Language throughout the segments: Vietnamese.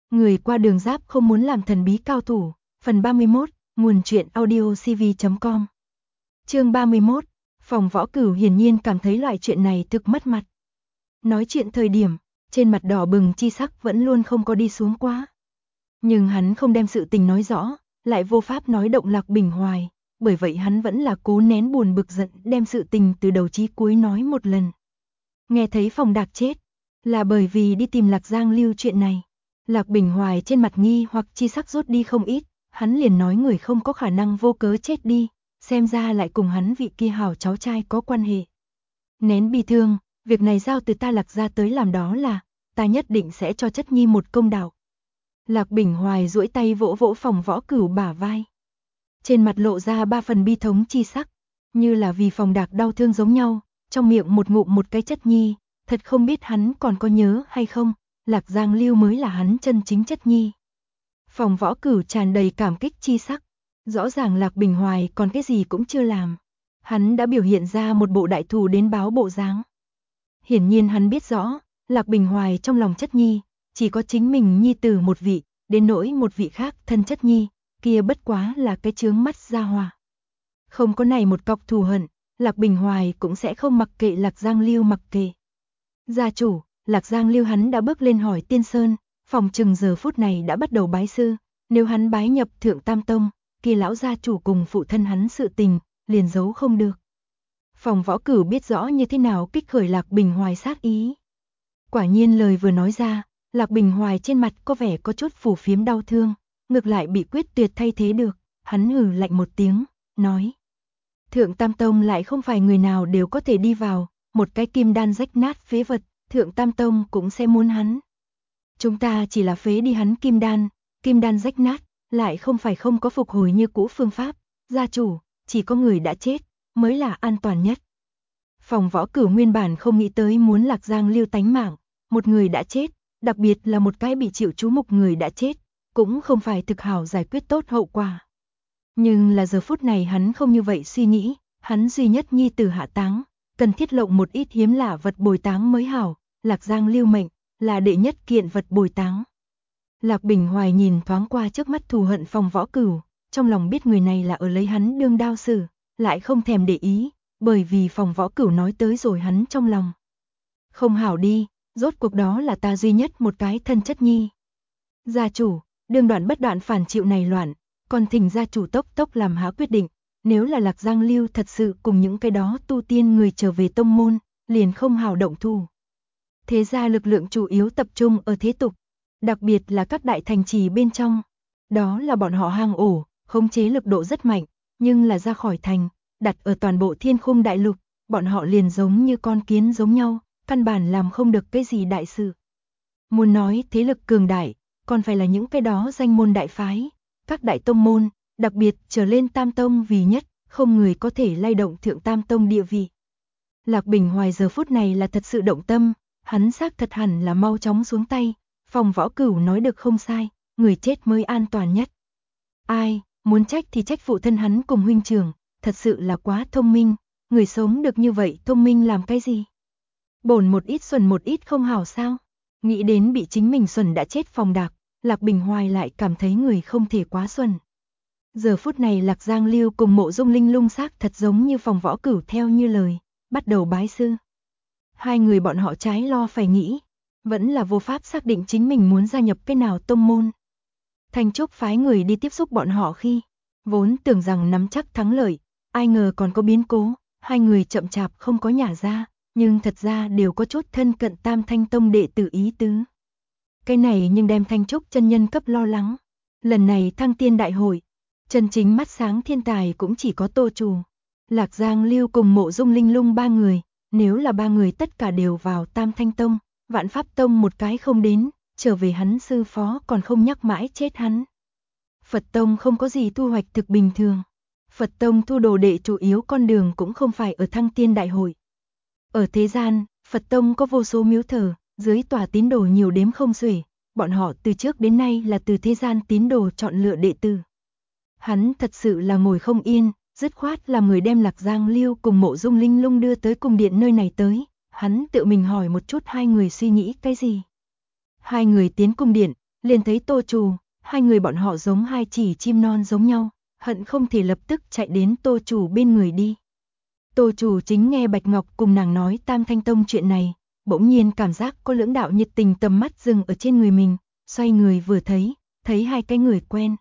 Người qua đường giáp không muốn làm thần bí cao thủ. Phần 31, nguồn truyện audiocv.com. Chương 31, Phòng Võ Cửu hiển nhiên cảm thấy loại chuyện này thực mất mặt. Nói chuyện thời điểm, trên mặt đỏ bừng chi sắc vẫn luôn không có đi xuống quá. Nhưng hắn không đem sự tình nói rõ, lại vô pháp nói động Lạc Bình Hoài, bởi vậy hắn vẫn là cố nén buồn bực giận đem sự tình từ đầu chí cuối nói một lần. Nghe thấy Phòng Đạc chết, là bởi vì đi tìm Lạc Giang Lưu chuyện này. Lạc Bình Hoài trên mặt nghi hoặc chi sắc rút đi không ít, hắn liền nói người không có khả năng vô cớ chết đi, xem ra lại cùng hắn vị kia hảo cháu trai có quan hệ. Nén bi thương, việc này giao từ ta Lạc gia tới làm đó là, ta nhất định sẽ cho chất nhi một công đạo. Lạc Bình Hoài duỗi tay vỗ vỗ Phòng Võ Cửu bả vai. Trên mặt lộ ra ba phần bi thống chi sắc, như là vì Phòng Đạc đau thương giống nhau, trong miệng một ngụm một cái chất nhi, thật không biết hắn còn có nhớ hay không, Lạc Giang Lưu mới là hắn chân chính chất nhi. Phòng Võ Cửu tràn đầy cảm kích chi sắc, rõ ràng Lạc Bình Hoài còn cái gì cũng chưa làm. Hắn đã biểu hiện ra một bộ đại thù đến báo bộ dáng. Hiển nhiên hắn biết rõ, Lạc Bình Hoài trong lòng chất nhi, chỉ có chính mình nhi tử một vị, đến nỗi một vị khác thân chất nhi, kia bất quá là cái chướng mắt gia hòa. Không có này một cọc thù hận, Lạc Bình Hoài cũng sẽ không mặc kệ Lạc Giang Lưu mặc kệ. Gia chủ, Lạc Giang Lưu hắn đã bước lên hỏi Tiên Sơn, phòng chừng giờ phút này đã bắt đầu bái sư, nếu hắn bái nhập Thượng Tam Tông, kia lão gia chủ cùng phụ thân hắn sự tình, liền giấu không được. Phòng Võ Cửu biết rõ như thế nào kích khởi Lạc Bình Hoài sát ý. Quả nhiên lời vừa nói ra, Lạc Bình Hoài trên mặt có vẻ có chút phù phiếm đau thương, ngược lại bị quyết tuyệt thay thế được, hắn hừ lạnh một tiếng, nói. Thượng Tam Tông lại không phải người nào đều có thể đi vào, một cái kim đan rách nát phế vật, Thượng Tam Tông cũng sẽ muốn hắn. Chúng ta chỉ là phế đi hắn kim đan rách nát, lại không phải không có phục hồi như cũ phương pháp, gia chủ, chỉ có người đã chết, mới là an toàn nhất. Phòng Võ Cửu nguyên bản không nghĩ tới muốn Lạc Giang Lưu tánh mạng, một người đã chết, đặc biệt là một cái bị chịu chú mục người đã chết, cũng không phải thực hảo giải quyết tốt hậu quả. Nhưng là giờ phút này hắn không như vậy suy nghĩ, hắn duy nhất nhi tử hạ táng, cần thiết lộng một ít hiếm lạ vật bồi táng mới hảo, Lạc Giang Lưu mệnh, là đệ nhất kiện vật bồi táng. Lạc Bình Hoài nhìn thoáng qua trước mắt thù hận Phòng Võ Cửu, trong lòng biết người này là ở lấy hắn đương đao xử, lại không thèm để ý, bởi vì Phòng Võ Cửu nói tới rồi hắn trong lòng. Không hảo đi, rốt cuộc đó là ta duy nhất một cái thân chất nhi. Gia chủ, đương đoạn bất đoạn phản chịu này loạn, còn thỉnh gia chủ tốc tốc làm há quyết định, nếu là Lạc Giang Lưu thật sự cùng những cái đó tu tiên người trở về tông môn, liền không hảo động thủ. Thế ra lực lượng chủ yếu tập trung ở thế tục, đặc biệt là các đại thành trì bên trong. Đó là bọn họ hang ổ, khống chế lực độ rất mạnh, nhưng là ra khỏi thành, đặt ở toàn bộ Thiên Khung đại lục, bọn họ liền giống như con kiến giống nhau, căn bản làm không được cái gì đại sự. Muốn nói thế lực cường đại, còn phải là những cái đó danh môn đại phái, các đại tông môn, đặc biệt trở lên Tam Tông vì nhất, không người có thể lay động Thượng Tam Tông địa vị. Lạc Bình Hoài giờ phút này là thật sự động tâm, hắn xác thật hẳn là mau chóng xuống tay, Phòng Võ Cửu nói được không sai, người chết mới an toàn nhất. Ai, muốn trách thì trách phụ thân hắn cùng huynh trưởng, thật sự là quá thông minh, người sống được như vậy thông minh làm cái gì? Bổn một ít xuẩn một ít không hảo sao? Nghĩ đến bị chính mình xuẩn đã chết Phòng Đạc, Lạc Bình Hoài lại cảm thấy người không thể quá xuẩn. Giờ phút này Lạc Giang Lưu cùng Mộ Dung Linh Lung xác thật giống như Phòng Võ Cửu theo như lời, bắt đầu bái sư. Hai người bọn họ trái lo phải nghĩ, vẫn là vô pháp xác định chính mình muốn gia nhập cái nào tông môn. Thanh Trúc phái người đi tiếp xúc bọn họ khi, vốn tưởng rằng nắm chắc thắng lợi, ai ngờ còn có biến cố, hai người chậm chạp không có nhả ra, nhưng thật ra đều có chút thân cận Tam Thanh Tông đệ tử ý tứ. Cái này nhưng đem Thanh Trúc chân nhân cấp lo lắng. Lần này Thăng Tiên đại hội, chân chính mắt sáng thiên tài cũng chỉ có Tô Trù, Lạc Giang Lưu cùng Mộ Dung Linh Lung ba người, nếu là ba người tất cả đều vào Tam Thanh Tông, Vạn Pháp Tông một cái không đến, trở về hắn sư phó còn không nhắc mãi chết hắn. Phật Tông không có gì thu hoạch thực bình thường. Phật Tông thu đồ đệ chủ yếu con đường cũng không phải ở Thăng Tiên đại hội. Ở thế gian, Phật Tông có vô số miếu thờ, dưới tòa tín đồ nhiều đếm không xuể, bọn họ từ trước đến nay là từ thế gian tín đồ chọn lựa đệ tử. Hắn thật sự là ngồi không yên, dứt khoát làm người đem Lạc Giang Lưu cùng Mộ Dung Linh Lung đưa tới cung điện nơi này tới, hắn tự mình hỏi một chút hai người suy nghĩ cái gì. Hai người tiến cung điện, liền thấy Tô Trù, hai người bọn họ giống hai chỉ chim non giống nhau, hận không thể lập tức chạy đến Tô Trù bên người đi. Tô Trù chính nghe Bạch Ngọc cùng nàng nói Tam Thanh Tông chuyện này, bỗng nhiên cảm giác có lưỡng đạo nhiệt tình tầm mắt dừng ở trên người mình, xoay người vừa thấy hai cái người quen.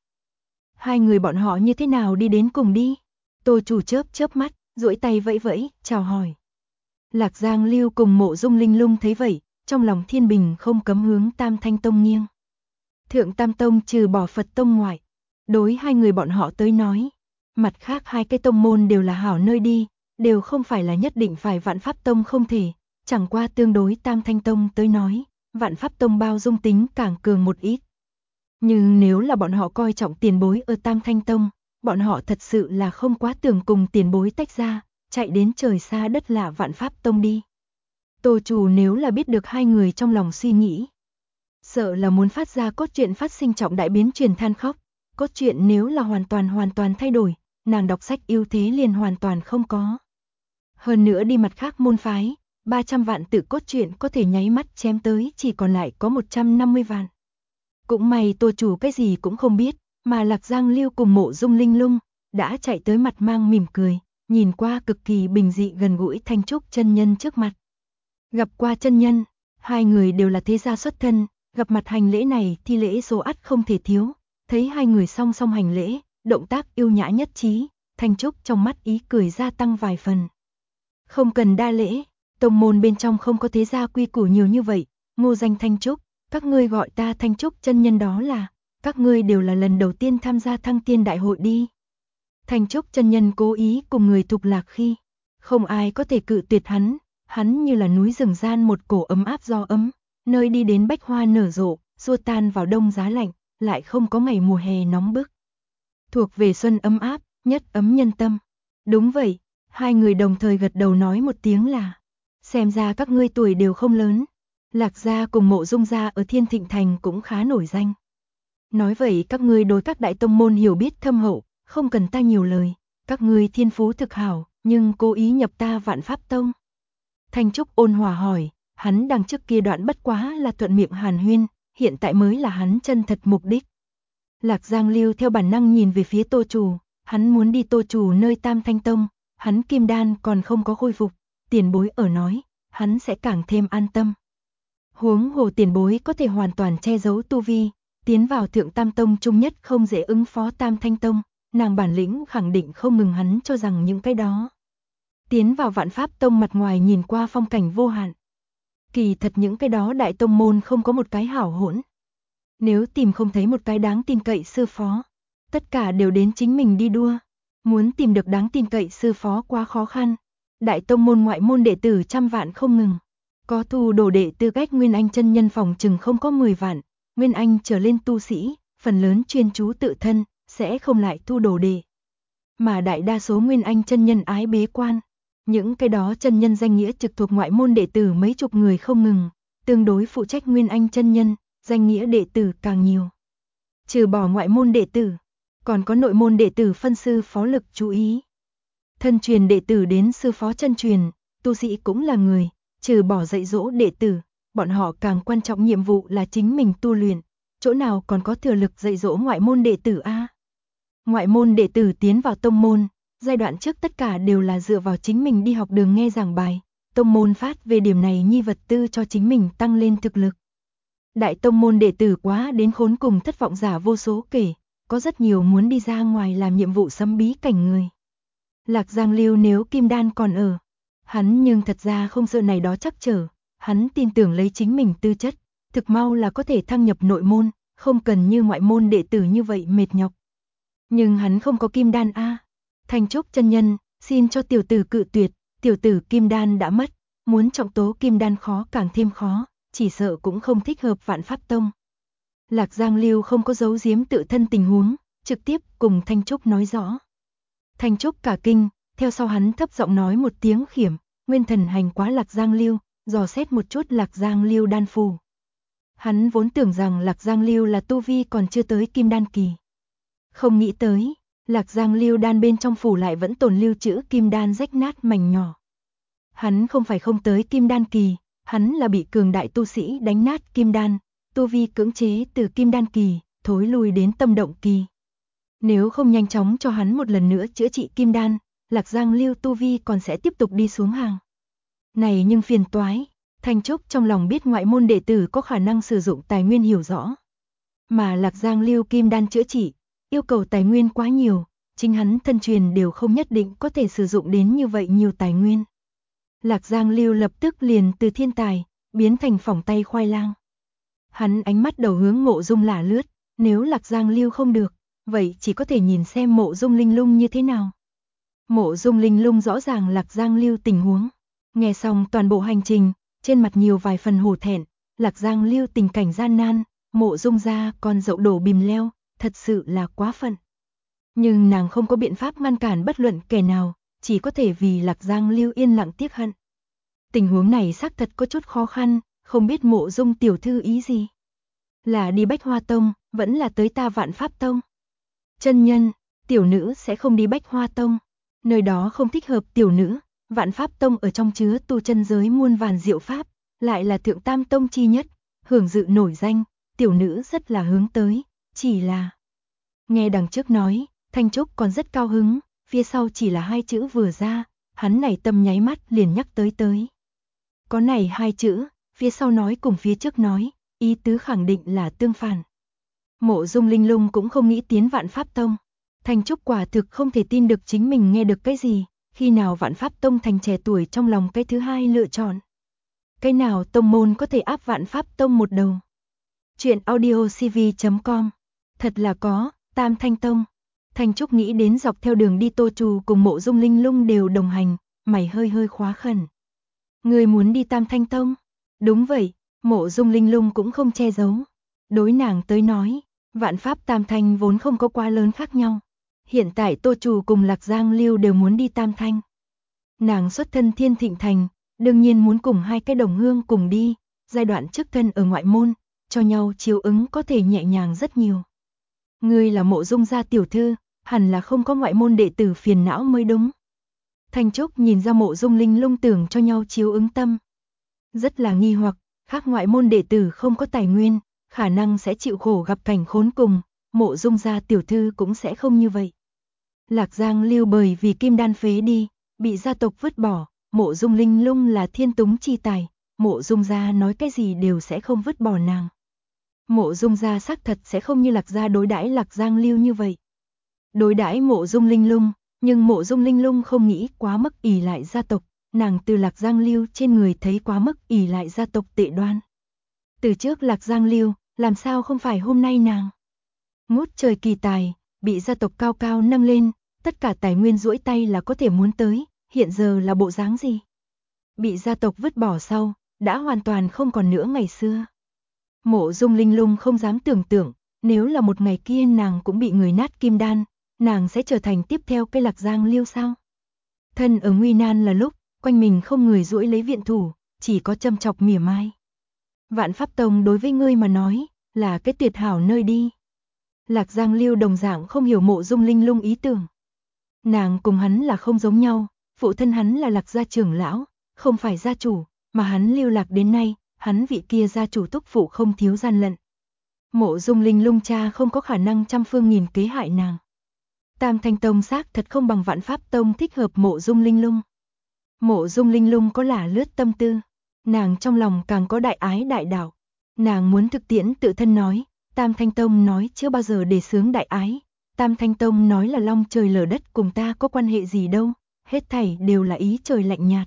Hai người bọn họ như thế nào đi đến cùng đi? Tô Trù chớp mắt, duỗi tay vẫy vẫy, chào hỏi. Lạc Giang Lưu cùng Mộ Dung Linh Lung thấy vậy, trong lòng thiên bình không cấm hướng Tam Thanh Tông nghiêng. Thượng Tam Tông trừ bỏ Phật Tông ngoại, đối hai người bọn họ tới nói, mặt khác hai cái tông môn đều là hảo nơi đi, đều không phải là nhất định phải Vạn Pháp Tông không thể, chẳng qua tương đối Tam Thanh Tông tới nói, Vạn Pháp Tông bao dung tính càng cường một ít. Nhưng nếu là bọn họ coi trọng tiền bối ở Tam Thanh Tông, bọn họ thật sự là không quá tưởng cùng tiền bối tách ra, chạy đến trời xa đất lạ Vạn Pháp Tông đi. Tô Trù nếu là biết được hai người trong lòng suy nghĩ, sợ là muốn phát ra cốt truyện phát sinh trọng đại biến truyền than khóc, cốt truyện nếu là hoàn toàn thay đổi, nàng đọc sách ưu thế liền hoàn toàn không có. Hơn nữa đi mặt khác môn phái, 300 vạn tự cốt truyện có thể nháy mắt chém tới chỉ còn lại có 150 vạn. Cũng may Tô Trù cái gì cũng không biết, mà Lạc Giang Lưu cùng Mộ Dung Linh Lung đã chạy tới mặt mang mỉm cười, nhìn qua cực kỳ bình dị gần gũi Thanh Trúc chân nhân trước mặt. Gặp qua chân nhân, hai người đều là thế gia xuất thân, gặp mặt hành lễ này thi lễ số ắt không thể thiếu, thấy hai người song song hành lễ, động tác yêu nhã nhất trí, Thanh Trúc trong mắt ý cười gia tăng vài phần. Không cần đa lễ, tông môn bên trong không có thế gia quy củ nhiều như vậy, ngô danh Thanh Trúc, các ngươi gọi ta Thanh Trúc chân nhân đó là, các ngươi đều là lần đầu tiên tham gia Thăng Tiên đại hội đi. Thanh Trúc chân nhân cố ý cùng người thục lạc khi, không ai có thể cự tuyệt hắn như là núi rừng gian một cổ ấm áp gió ấm, nơi đi đến bách hoa nở rộ, xua tan vào đông giá lạnh, lại không có ngày mùa hè nóng bức. Thuộc về xuân ấm áp, nhất ấm nhân tâm. Đúng vậy, hai người đồng thời gật đầu nói một tiếng là, xem ra các ngươi tuổi đều không lớn. Lạc gia cùng Mộ Dung gia ở Thiên Thịnh Thành cũng khá nổi danh. Nói vậy các ngươi đối các đại tông môn hiểu biết thâm hậu, không cần ta nhiều lời, các ngươi thiên phú thực hảo, nhưng cố ý nhập ta Vạn Pháp Tông. Thanh Trúc ôn hòa hỏi, hắn đằng trước kia đoạn bất quá là thuận miệng hàn huyên, hiện tại mới là hắn chân thật mục đích. Lạc Giang Lưu theo bản năng nhìn về phía Tô Trù, hắn muốn đi Tô Trù nơi Tam Thanh Tông, hắn kim đan còn không có khôi phục, tiền bối ở nói, hắn sẽ càng thêm an tâm. Huống hồ tiền bối có thể hoàn toàn che giấu tu vi, tiến vào Thượng Tam Tông chung nhất không dễ ứng phó Tam Thanh Tông, nàng bản lĩnh khẳng định không ngừng hắn cho rằng những cái đó. Tiến vào Vạn Pháp Tông mặt ngoài nhìn qua phong cảnh vô hạn. Kỳ thật những cái đó đại tông môn không có một cái hảo hỗn. Nếu tìm không thấy một cái đáng tin cậy sư phó, tất cả đều đến chính mình đi đua. Muốn tìm được đáng tin cậy sư phó quá khó khăn. Đại tông môn ngoại môn đệ tử trăm vạn không ngừng. Có thu đồ đệ tư cách Nguyên Anh chân nhân phòng chừng không có 10 vạn. Nguyên Anh trở lên tu sĩ, phần lớn chuyên chú tự thân, sẽ không lại thu đồ đệ. Mà đại đa số Nguyên Anh chân nhân ái bế quan. Những cái đó chân nhân danh nghĩa trực thuộc ngoại môn đệ tử mấy chục người không ngừng, tương đối phụ trách Nguyên Anh chân nhân, danh nghĩa đệ tử càng nhiều. Trừ bỏ ngoại môn đệ tử, còn có nội môn đệ tử phân sư phó lực chú ý. Thân truyền đệ tử đến sư phó chân truyền, tu sĩ cũng là người, trừ bỏ dạy dỗ đệ tử, bọn họ càng quan trọng nhiệm vụ là chính mình tu luyện, chỗ nào còn có thừa lực dạy dỗ ngoại môn đệ tử a? Ngoại môn đệ tử tiến vào tông môn, giai đoạn trước tất cả đều là dựa vào chính mình đi học đường nghe giảng bài, tông môn phát về điểm này nhi vật tư cho chính mình tăng lên thực lực. Đại tông môn đệ tử quá đến khốn cùng thất vọng giả vô số kể, có rất nhiều muốn đi ra ngoài làm nhiệm vụ xâm bí cảnh người. Lạc Giang Lưu nếu kim đan còn ở, hắn nhưng thật ra không sợ này đó chắc trở, hắn tin tưởng lấy chính mình tư chất, thực mau là có thể thăng nhập nội môn, không cần như ngoại môn đệ tử như vậy mệt nhọc. Nhưng hắn không có kim đan a. Thanh Trúc chân nhân, xin cho tiểu tử cự tuyệt, tiểu tử kim đan đã mất, muốn trọng tố kim đan khó càng thêm khó, chỉ sợ cũng không thích hợp Vạn Pháp Tông. Lạc Giang Lưu không có giấu giếm tự thân tình huống, trực tiếp cùng Thanh Trúc nói rõ. Thanh Trúc cả kinh, theo sau hắn thấp giọng nói một tiếng khiểm, nguyên thần hành quá Lạc Giang Lưu, dò xét một chút Lạc Giang Lưu đan phù. Hắn vốn tưởng rằng Lạc Giang Lưu là tu vi còn chưa tới kim đan kỳ. Không nghĩ tới, Lạc Giang Lưu đan bên trong phủ lại vẫn tồn lưu trữ kim đan rách nát mảnh nhỏ. Hắn không phải không tới kim đan kỳ, hắn là bị cường đại tu sĩ đánh nát kim đan, tu vi cưỡng chế từ kim đan kỳ, thối lui đến tâm động kỳ. Nếu không nhanh chóng cho hắn một lần nữa chữa trị kim đan, Lạc Giang Lưu tu vi còn sẽ tiếp tục đi xuống hàng. Này nhưng phiền toái, Thanh Trúc trong lòng biết ngoại môn đệ tử có khả năng sử dụng tài nguyên hiểu rõ. Mà Lạc Giang Lưu kim đan chữa trị, yêu cầu tài nguyên quá nhiều, chính hắn thân truyền đều không nhất định có thể sử dụng đến như vậy nhiều tài nguyên. Lạc Giang Lưu lập tức liền từ thiên tài, biến thành phỏng tay khoai lang. Hắn ánh mắt đầu hướng Mộ Dung lả lướt, nếu Lạc Giang Lưu không được, vậy chỉ có thể nhìn xem Mộ Dung Linh Lung như thế nào. Mộ Dung Linh Lung rõ ràng Lạc Giang Lưu tình huống, nghe xong toàn bộ hành trình, trên mặt nhiều vài phần hổ thẹn, Lạc Giang Lưu tình cảnh gian nan, Mộ Dung gia con dậu đổ bìm leo, thật sự là quá phận. Nhưng nàng không có biện pháp ngăn cản bất luận kẻ nào, chỉ có thể vì Lạc Giang Lưu yên lặng tiếc hận. Tình huống này xác thật có chút khó khăn, không biết Mộ Dung tiểu thư ý gì. Là đi Bách Hoa Tông, vẫn là tới ta Vạn Pháp Tông. Chân nhân, tiểu nữ sẽ không đi Bách Hoa Tông, nơi đó không thích hợp tiểu nữ. Vạn Pháp Tông ở trong chứa tu chân giới muôn vàn diệu pháp, lại là thượng tam tông chi nhất, hưởng dự nổi danh, tiểu nữ rất là hướng tới, chỉ là... Nghe đằng trước nói, Thanh Trúc còn rất cao hứng, phía sau chỉ là hai chữ vừa ra, hắn này tâm nháy mắt liền nhắc tới. Có này hai chữ, phía sau nói cùng phía trước nói, ý tứ khẳng định là tương phản. Mộ Dung Linh Lung cũng không nghĩ tiến Vạn Pháp Tông. Thanh Trúc quả thực không thể tin được chính mình nghe được cái gì, khi nào Vạn Pháp Tông thành trẻ tuổi trong lòng cái thứ hai lựa chọn. Cái nào tông môn có thể áp Vạn Pháp Tông một đầu. Chuyện audiocv.com. Thật là có, Tam Thanh Tông. Thanh Trúc nghĩ đến dọc theo đường đi Tô Trù cùng Mộ Dung Linh Lung đều đồng hành, mày hơi khóa khẩn. Người muốn đi Tam Thanh Tông? Đúng vậy, Mộ Dung Linh Lung cũng không che giấu. Đối nàng tới nói, Vạn Pháp Tam Thanh vốn không có quá lớn khác nhau. Hiện tại Tô Trù cùng Lạc Giang Lưu đều muốn đi Tam Thanh. Nàng xuất thân Thiên Thịnh Thành, đương nhiên muốn cùng hai cái đồng hương cùng đi, giai đoạn trước thân ở ngoại môn, cho nhau chiếu ứng có thể nhẹ nhàng rất nhiều. Ngươi là Mộ Dung gia tiểu thư, hẳn là không có ngoại môn đệ tử phiền não mới đúng. Thanh Trúc nhìn ra Mộ Dung Linh Lung tưởng cho nhau chiếu ứng tâm. Rất là nghi hoặc, khác ngoại môn đệ tử không có tài nguyên, khả năng sẽ chịu khổ gặp cảnh khốn cùng, Mộ Dung gia tiểu thư cũng sẽ không như vậy. Lạc Giang Lưu bởi vì kim đan phế đi, bị gia tộc vứt bỏ, Mộ Dung Linh Lung là thiên túng chi tài, Mộ Dung gia nói cái gì đều sẽ không vứt bỏ nàng. Mộ Dung gia xác thật sẽ không như Lạc gia đối đãi Lạc Giang Lưu như vậy. Đối đãi Mộ Dung Linh Lung, nhưng Mộ Dung Linh Lung không nghĩ quá mức ỷ lại gia tộc, nàng từ Lạc Giang Lưu trên người thấy quá mức ỷ lại gia tộc tệ đoan. Từ trước Lạc Giang Lưu, làm sao không phải hôm nay nàng? Ngút trời kỳ tài, bị gia tộc cao cao nâng lên, tất cả tài nguyên duỗi tay là có thể muốn tới, hiện giờ là bộ dáng gì? Bị gia tộc vứt bỏ sau, đã hoàn toàn không còn nữa ngày xưa. Mộ Dung Linh Lung không dám tưởng tượng, nếu là một ngày kia nàng cũng bị người nát kim đan, nàng sẽ trở thành tiếp theo cây Lạc Giang Lưu sao? Thân ở nguy nan là lúc, quanh mình không người duỗi lấy viện thủ, chỉ có châm chọc mỉa mai. Vạn Pháp Tông đối với ngươi mà nói, là cái tuyệt hảo nơi đi. Lạc Giang Lưu đồng dạng không hiểu Mộ Dung Linh Lung ý tưởng. Nàng cùng hắn là không giống nhau, phụ thân hắn là Lạc gia trưởng lão, không phải gia chủ, mà hắn lưu lạc đến nay, hắn vị kia gia chủ thúc phụ không thiếu gian lận. Mộ Dung Linh Lung cha không có khả năng trăm phương nghìn kế hại nàng. Tam Thanh Tông xác thật không bằng Vạn Pháp Tông thích hợp Mộ Dung Linh Lung. Mộ Dung Linh Lung có lả lướt tâm tư, nàng trong lòng càng có đại ái đại đạo. Nàng muốn thực tiễn tự thân nói, Tam Thanh Tông nói chưa bao giờ đề xướng đại ái. Tam Thanh Tông nói là long trời lở đất cùng ta có quan hệ gì đâu, hết thảy đều là ý trời lạnh nhạt.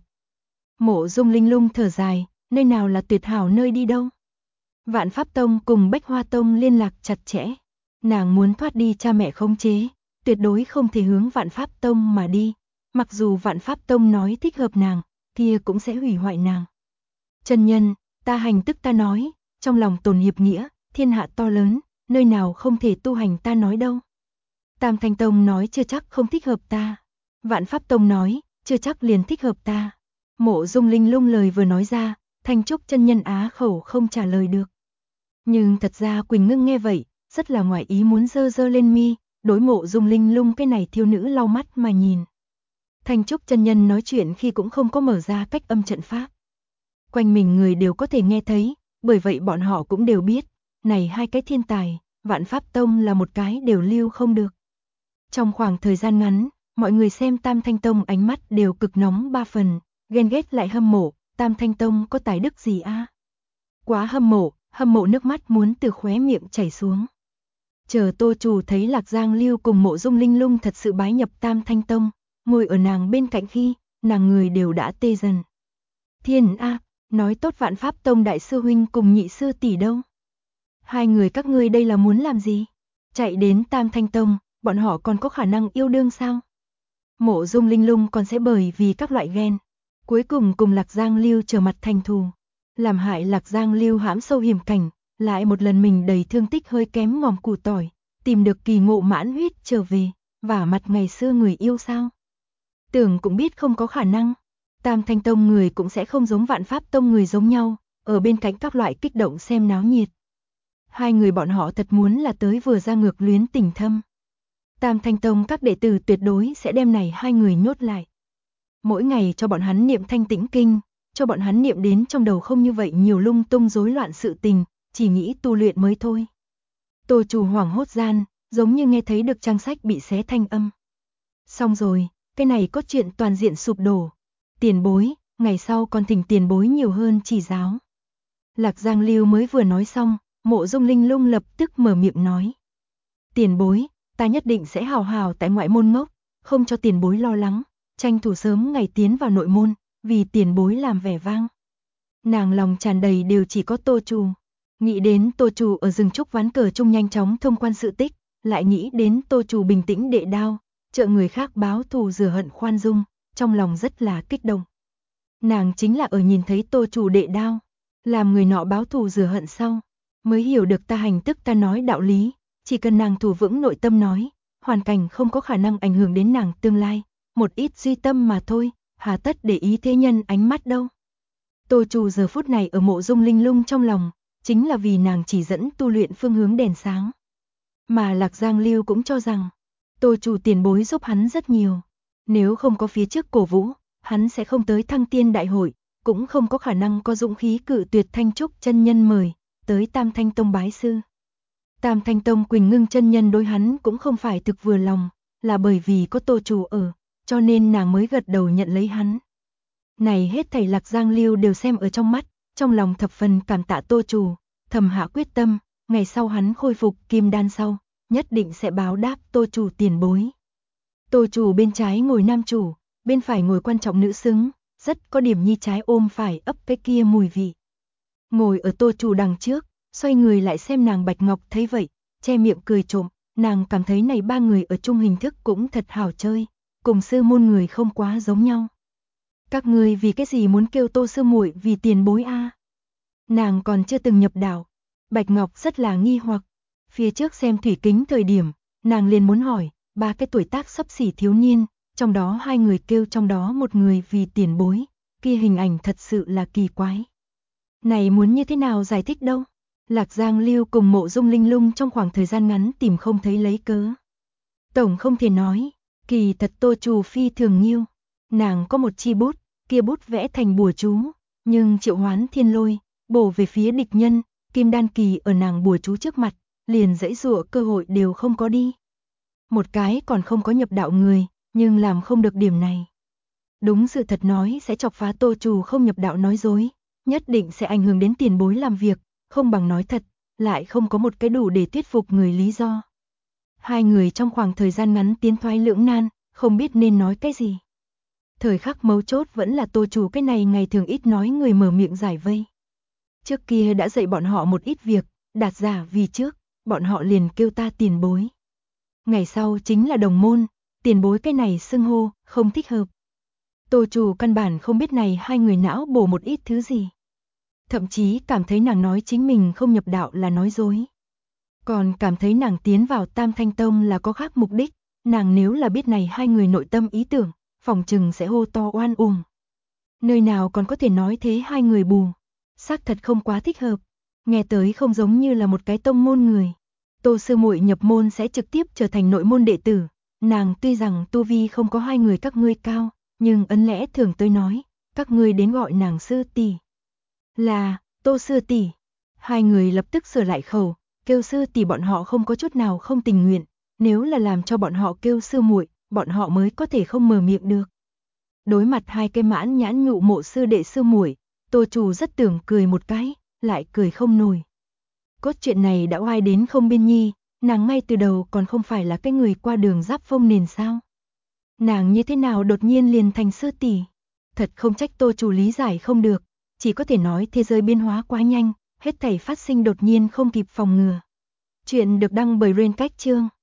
Mộ Dung Linh Lung thở dài, nơi nào là tuyệt hảo nơi đi đâu. Vạn Pháp Tông cùng Bách Hoa Tông liên lạc chặt chẽ. Nàng muốn thoát đi cha mẹ khống chế, tuyệt đối không thể hướng Vạn Pháp Tông mà đi. Mặc dù Vạn Pháp Tông nói thích hợp nàng, kia cũng sẽ hủy hoại nàng. Chân nhân, ta hành tức ta nói, trong lòng tồn hiệp nghĩa, thiên hạ to lớn, nơi nào không thể tu hành ta nói đâu. Tam Thanh Tông nói chưa chắc không thích hợp ta. Vạn Pháp Tông nói, chưa chắc liền thích hợp ta. Mộ Dung Linh Lung lời vừa nói ra, Thanh Trúc chân nhân á khẩu không trả lời được. Nhưng thật ra Quỳnh Ngưng nghe vậy, rất là ngoài ý muốn giơ lên mi, đối Mộ Dung Linh Lung cái này thiếu nữ lau mắt mà nhìn. Thanh Trúc chân nhân nói chuyện khi cũng không có mở ra cách âm trận pháp. Quanh mình người đều có thể nghe thấy, bởi vậy bọn họ cũng đều biết, này hai cái thiên tài, Vạn Pháp Tông là một cái đều lưu không được. Trong khoảng thời gian ngắn, mọi người xem Tam Thanh Tông ánh mắt đều cực nóng ba phần, ghen ghét lại hâm mộ, Tam Thanh Tông có tài đức gì a? Quá hâm mộ nước mắt muốn từ khóe miệng chảy xuống. Chờ Tô Trù thấy Lạc Giang Lưu cùng Mộ Dung Linh Lung thật sự bái nhập Tam Thanh Tông, ngồi ở nàng bên cạnh khi, nàng người đều đã tê dần. Thiên a, nói tốt Vạn Pháp Tông đại sư huynh cùng nhị sư tỷ đâu? Hai người các ngươi đây là muốn làm gì? Chạy đến Tam Thanh Tông, bọn họ còn có khả năng yêu đương sao? Mộ Dung Linh Lung còn sẽ bởi vì các loại ghen, cuối cùng cùng Lạc Giang Lưu trở mặt thành thù, làm hại Lạc Giang Lưu hãm sâu hiểm cảnh, lại một lần mình đầy thương tích hơi kém ngòm củ tỏi, tìm được Kỳ Ngộ Mãn Huyết trở về, vả mặt ngày xưa người yêu sao? Tưởng cũng biết không có khả năng. Tam Thanh Tông người cũng sẽ không giống Vạn Pháp Tông người giống nhau, ở bên cạnh các loại kích động xem náo nhiệt. Hai người bọn họ thật muốn là tới vừa ra ngược luyến tình thâm. Tam Thanh Tông các đệ tử tuyệt đối sẽ đem này hai người nhốt lại. Mỗi ngày cho bọn hắn niệm Thanh Tĩnh Kinh, cho bọn hắn niệm đến trong đầu không như vậy nhiều lung tung rối loạn sự tình, chỉ nghĩ tu luyện mới thôi. Tô Trù hoảng hốt gian, giống như nghe thấy được trang sách bị xé thanh âm. Xong rồi, cái này có chuyện toàn diện sụp đổ. Tiền bối, ngày sau còn thỉnh tiền bối nhiều hơn chỉ giáo. Lạc Giang Lưu mới vừa nói xong, Mộ Dung Linh Lung lập tức mở miệng nói. Tiền bối, ta nhất định sẽ hào hào tại ngoại môn ngốc, không cho tiền bối lo lắng, tranh thủ sớm ngày tiến vào nội môn, vì tiền bối làm vẻ vang. Nàng lòng tràn đầy đều chỉ có Tô Trù. Nghĩ đến Tô Trù ở rừng trúc ván cờ chung nhanh chóng thông quan sự tích, lại nghĩ đến Tô Trù bình tĩnh đệ đao, trợ người khác báo thù rửa hận khoan dung, trong lòng rất là kích động. Nàng chính là ở nhìn thấy Tô Trù đệ đao, làm người nọ báo thù rửa hận sau, mới hiểu được ta hành tức ta nói đạo lý, chỉ cần nàng thủ vững nội tâm nói, hoàn cảnh không có khả năng ảnh hưởng đến nàng tương lai, một ít duy tâm mà thôi, hà tất để ý thế nhân ánh mắt đâu. Tô Trù giờ phút này ở Mộ Dung Linh Lung trong lòng, chính là vì nàng chỉ dẫn tu luyện phương hướng đèn sáng. Mà Lạc Giang Lưu cũng cho rằng, Tô Trù tiền bối giúp hắn rất nhiều. Nếu không có phía trước cổ vũ, hắn sẽ không tới Thăng Tiên Đại hội, cũng không có khả năng có dũng khí cự tuyệt Thanh Trúc chân nhân mời, tới Tam Thanh Tông bái sư. Tam Thanh Tông Quỳnh Ngưng chân nhân đối hắn cũng không phải thực vừa lòng, là bởi vì có Tô Trù ở, cho nên nàng mới gật đầu nhận lấy hắn. Này hết thảy Lạc Giang Lưu đều xem ở trong mắt, trong lòng thập phần cảm tạ Tô Trù, thầm hạ quyết tâm, ngày sau hắn khôi phục kim đan sau, nhất định sẽ báo đáp Tô Trù tiền bối. Tô Trù bên trái ngồi nam chủ, bên phải ngồi quan trọng nữ xứng, rất có điểm nhi trái ôm phải ấp cái kia mùi vị. Ngồi ở Tô Trù đằng trước, xoay người lại xem nàng Bạch Ngọc thấy vậy, che miệng cười trộm, nàng cảm thấy này ba người ở chung hình thức cũng thật hảo chơi, cùng sư môn người không quá giống nhau. Các ngươi vì cái gì muốn kêu Tô sư muội vì tiền bối a? Nàng còn chưa từng nhập đạo. Bạch Ngọc rất là nghi hoặc. Phía trước xem thủy kính thời điểm, nàng liền muốn hỏi, ba cái tuổi tác xấp xỉ thiếu niên, trong đó hai người kêu trong đó một người vì tiền bối, kia hình ảnh thật sự là kỳ quái. Này muốn như thế nào giải thích đâu? Lạc Giang Lưu cùng Mộ Dung Linh Lung trong khoảng thời gian ngắn tìm không thấy lấy cớ. Tổng không thể nói, kỳ thật Tô Trù phi thường nghiêu. Nàng có một chi bút, kia bút vẽ thành bùa chú, nhưng triệu hoán thiên lôi, bổ về phía địch nhân, kim đan kỳ ở nàng bùa chú trước mặt, liền dãy dụa cơ hội đều không có đi. Một cái còn không có nhập đạo người, nhưng làm không được điểm này. Đúng sự thật nói sẽ chọc phá Tô Trù không nhập đạo nói dối, nhất định sẽ ảnh hưởng đến tiền bối làm việc, không bằng nói thật, lại không có một cái đủ để thuyết phục người lý do. Hai người trong khoảng thời gian ngắn tiến thoái lưỡng nan, không biết nên nói cái gì. Thời khắc mấu chốt vẫn là Tô Trù cái này ngày thường ít nói người mở miệng giải vây. Trước kia đã dạy bọn họ một ít việc, đạt giả vì trước, bọn họ liền kêu ta tiền bối. Ngày sau chính là đồng môn, tiền bối cái này xưng hô, không thích hợp. Tô Trù căn bản không biết này hai người não bổ một ít thứ gì. Thậm chí cảm thấy nàng nói chính mình không nhập đạo là nói dối. Còn cảm thấy nàng tiến vào Tam Thanh Tông là có khác mục đích, nàng nếu là biết này hai người nội tâm ý tưởng, phòng trừng sẽ hô to oan uổng. Nơi nào còn có thể nói thế hai người bù, xác thật không quá thích hợp, nghe tới không giống như là một cái tông môn người. Tô sư muội nhập môn sẽ trực tiếp trở thành nội môn đệ tử, nàng tuy rằng tu vi không có hai người các ngươi cao, nhưng ấn lẽ thường tôi nói, các ngươi đến gọi nàng sư tỷ. Là, Tô sư tỷ. Hai người lập tức sửa lại khẩu, kêu sư tỷ bọn họ không có chút nào không tình nguyện, nếu là làm cho bọn họ kêu sư muội, bọn họ mới có thể không mở miệng được. Đối mặt hai cái mãn nhãn nhụ mộ sư đệ sư muội, Tô Trù rất tưởng cười một cái, lại cười không nổi. Cốt truyện này đã oai đến không biên nhi, nàng ngay từ đầu còn không phải là cái người qua đường giáp phong nền sao? Nàng như thế nào đột nhiên liền thành sư tỷ? Thật không trách Tô Trù lý giải không được, chỉ có thể nói thế giới biến hóa quá nhanh, hết thảy phát sinh đột nhiên không kịp phòng ngừa. Chuyện được đăng bởi Rain Cách Chương.